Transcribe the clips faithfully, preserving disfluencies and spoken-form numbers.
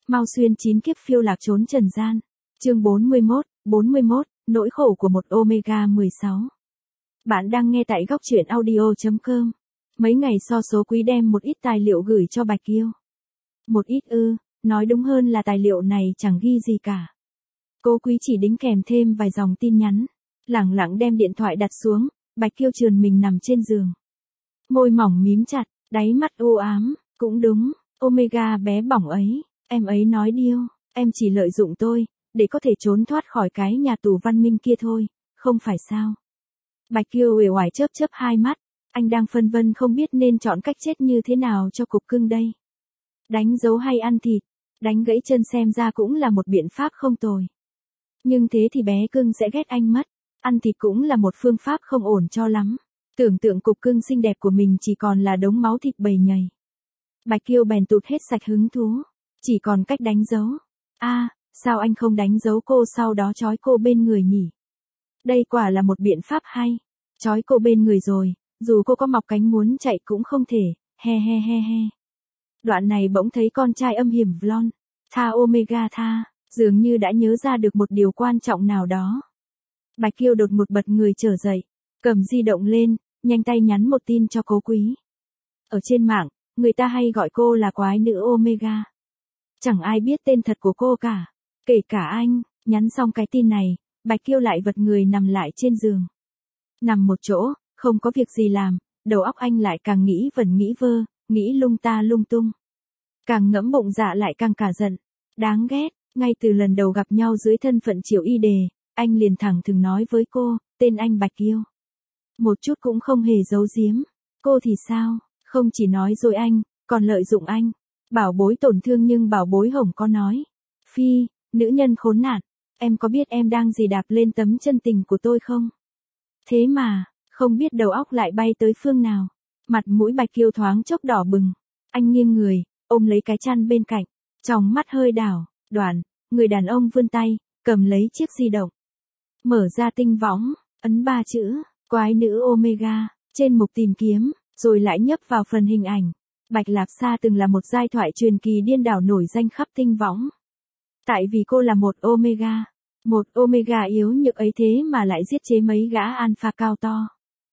Mau xuyên chín kiếp phiêu lạc trốn trần gian. Chương bốn mươi mốt, bốn mươi mốt, nỗi khổ của một Omega mười sáu. Bạn đang nghe tại góc truyện audio chấm com. Mấy ngày so số quý đem một ít tài liệu gửi cho Bạch Kiêu. Một ít ư, nói đúng hơn là tài liệu này chẳng ghi gì cả. Cô quý chỉ đính kèm thêm vài dòng tin nhắn. Lẳng lặng đem điện thoại đặt xuống, Bạch Kiêu trườn mình nằm trên giường. Môi mỏng mím chặt, đáy mắt u ám, cũng đúng, Omega bé bỏng ấy, em ấy nói điêu, em chỉ lợi dụng tôi, để có thể trốn thoát khỏi cái nhà tù văn minh kia thôi, không phải sao. Bạch Kiêu uể oải chớp chớp hai mắt, anh đang phân vân không biết nên chọn cách chết như thế nào cho cục cưng đây. Đánh dấu hay ăn thịt, đánh gãy chân xem ra cũng là một biện pháp không tồi. Nhưng thế thì bé cưng sẽ ghét anh mất, ăn thịt cũng là một phương pháp không ổn cho lắm. Tưởng tượng cục cưng xinh đẹp của mình chỉ còn là đống máu thịt bầy nhầy. Bạch Kiêu bèn tụt hết sạch hứng thú, chỉ còn cách đánh dấu. A, à, sao anh không đánh dấu cô sau đó trói cô bên người nhỉ? Đây quả là một biện pháp hay. Trói cô bên người rồi, dù cô có mọc cánh muốn chạy cũng không thể, he he he he. Đoạn này bỗng thấy con trai âm hiểm Vlon, tha Omega tha, dường như đã nhớ ra được một điều quan trọng nào đó. Bạch Kiêu đột ngột bật người trở dậy, cầm di động lên, nhanh tay nhắn một tin cho Cố Quý. Ở trên mạng, người ta hay gọi cô là quái nữ Omega. Chẳng ai biết tên thật của cô cả, kể cả anh. Nhắn xong cái tin này, Bạch Kiêu lại vật người nằm lại trên giường. Nằm một chỗ, không có việc gì làm, đầu óc anh lại càng nghĩ vẩn nghĩ vơ, nghĩ lung ta lung tung. Càng ngẫm bụng dạ lại càng cả giận. Đáng ghét, ngay từ lần đầu gặp nhau dưới thân phận Triệu Y Đề, anh liền thẳng thừng nói với cô, tên anh Bạch Kiêu. Một chút cũng không hề giấu giếm. Cô thì sao, không chỉ nói dối anh, còn lợi dụng anh. Bảo bối tổn thương nhưng bảo bối hổng có nói. Phi, nữ nhân khốn nạn, em có biết em đang gì đạp lên tấm chân tình của tôi không? Thế mà, không biết đầu óc lại bay tới phương nào. Mặt mũi Bạch Kiêu thoáng chốc đỏ bừng. Anh nghiêng người, ôm lấy cái chăn bên cạnh, trong mắt hơi đảo, đoạn, người đàn ông vươn tay, cầm lấy chiếc di động. Mở ra tinh võng, ấn ba chữ, quái nữ Omega, trên mục tìm kiếm, rồi lại nhấp vào phần hình ảnh. Bạch Lạp Sa từng là một giai thoại truyền kỳ điên đảo nổi danh khắp tinh võng. Tại vì cô là một Omega, một Omega yếu nhược ấy thế mà lại giết chế mấy gã alpha cao to.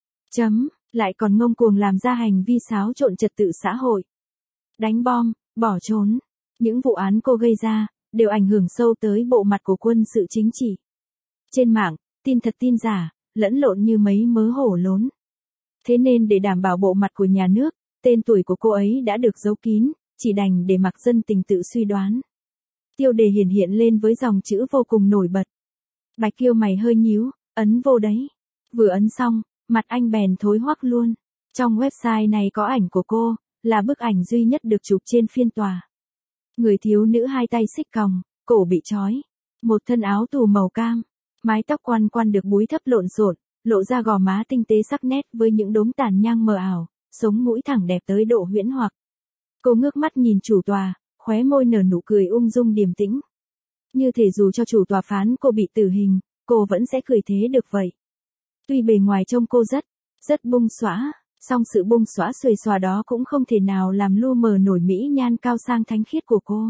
Chấm, lại còn ngông cuồng làm ra hành vi xáo trộn trật tự xã hội. Đánh bom, bỏ trốn. Những vụ án cô gây ra, đều ảnh hưởng sâu tới bộ mặt của quân sự chính trị. Trên mạng, tin thật tin giả, lẫn lộn như mấy mớ hổ lốn. Thế nên để đảm bảo bộ mặt của nhà nước, tên tuổi của cô ấy đã được giấu kín, chỉ đành để mặc dân tình tự suy đoán. Tiêu đề hiển hiện lên với dòng chữ vô cùng nổi bật. Bạch Kiêu mày hơi nhíu, ấn vô đấy. Vừa ấn xong, mặt anh bèn thối hoắc luôn. Trong website này có ảnh của cô, là bức ảnh duy nhất được chụp trên phiên tòa. Người thiếu nữ hai tay xích còng, cổ bị trói. Một thân áo tù màu cam, mái tóc quăn quăn được búi thấp lộn xộn, lộ ra gò má tinh tế sắc nét với những đốm tàn nhang mờ ảo, sống mũi thẳng đẹp tới độ huyễn hoặc. Cô ngước mắt nhìn chủ tòa, khóe môi nở nụ cười ung dung điềm tĩnh. Như thể dù cho chủ tòa phán cô bị tử hình, cô vẫn sẽ cười thế được vậy. Tuy bề ngoài trông cô rất, rất bung xõa, song sự bung xõa xuề xòa đó cũng không thể nào làm lu mờ nổi mỹ nhan cao sang thánh khiết của cô.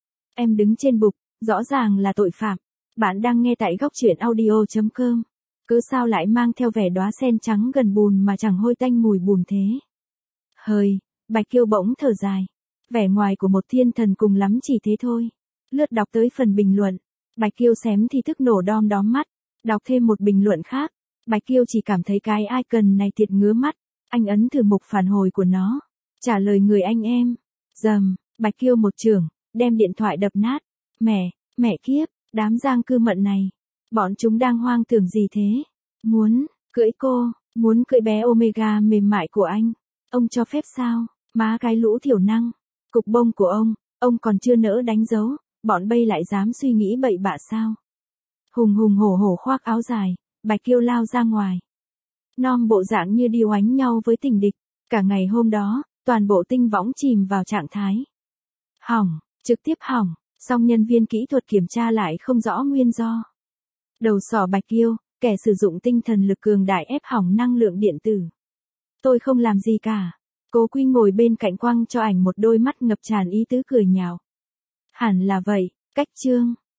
Em đứng trên bục, rõ ràng là tội phạm. Bạn đang nghe tại góc truyện audio chấm com. Cứ sao lại mang theo vẻ đóa sen trắng gần bùn mà chẳng hôi tanh mùi bùn thế? Hời, Bạch Kiêu bỗng thở dài. Vẻ ngoài của một thiên thần cùng lắm chỉ thế thôi. Lướt đọc tới phần bình luận. Bạch Kiêu xém thì thức nổ đom đóm mắt. Đọc thêm một bình luận khác. Bạch Kiêu chỉ cảm thấy cái icon này thiệt ngứa mắt. Anh ấn thử mục phản hồi của nó. Trả lời người anh em. Dầm, Bạch Kiêu một chưởng, đem điện thoại đập nát. Mẹ, mẹ kiếp, đám giang cư mận này. Bọn chúng đang hoang tưởng gì thế? Muốn, cưỡi cô, muốn cưỡi bé Omega mềm mại của anh. Ông cho phép sao? Má cái lũ thiểu năng. Cục bông của ông, ông còn chưa nỡ đánh dấu, bọn bây lại dám suy nghĩ bậy bạ sao? Hùng hùng hổ hổ khoác áo dài, Bạch Kiêu lao ra ngoài. Nom bộ dạng như đi oánh nhau với tình địch. Cả ngày hôm đó, toàn bộ tinh võng chìm vào trạng thái. Hỏng, trực tiếp hỏng, song nhân viên kỹ thuật kiểm tra lại không rõ nguyên do. Đầu sỏ Bạch Kiêu, kẻ sử dụng tinh thần lực cường đại ép hỏng năng lượng điện tử. Tôi không làm gì cả. Cố Quy ngồi bên cạnh quăng cho ảnh một đôi mắt ngập tràn ý tứ cười nhạo. Hẳn là vậy, cách chương.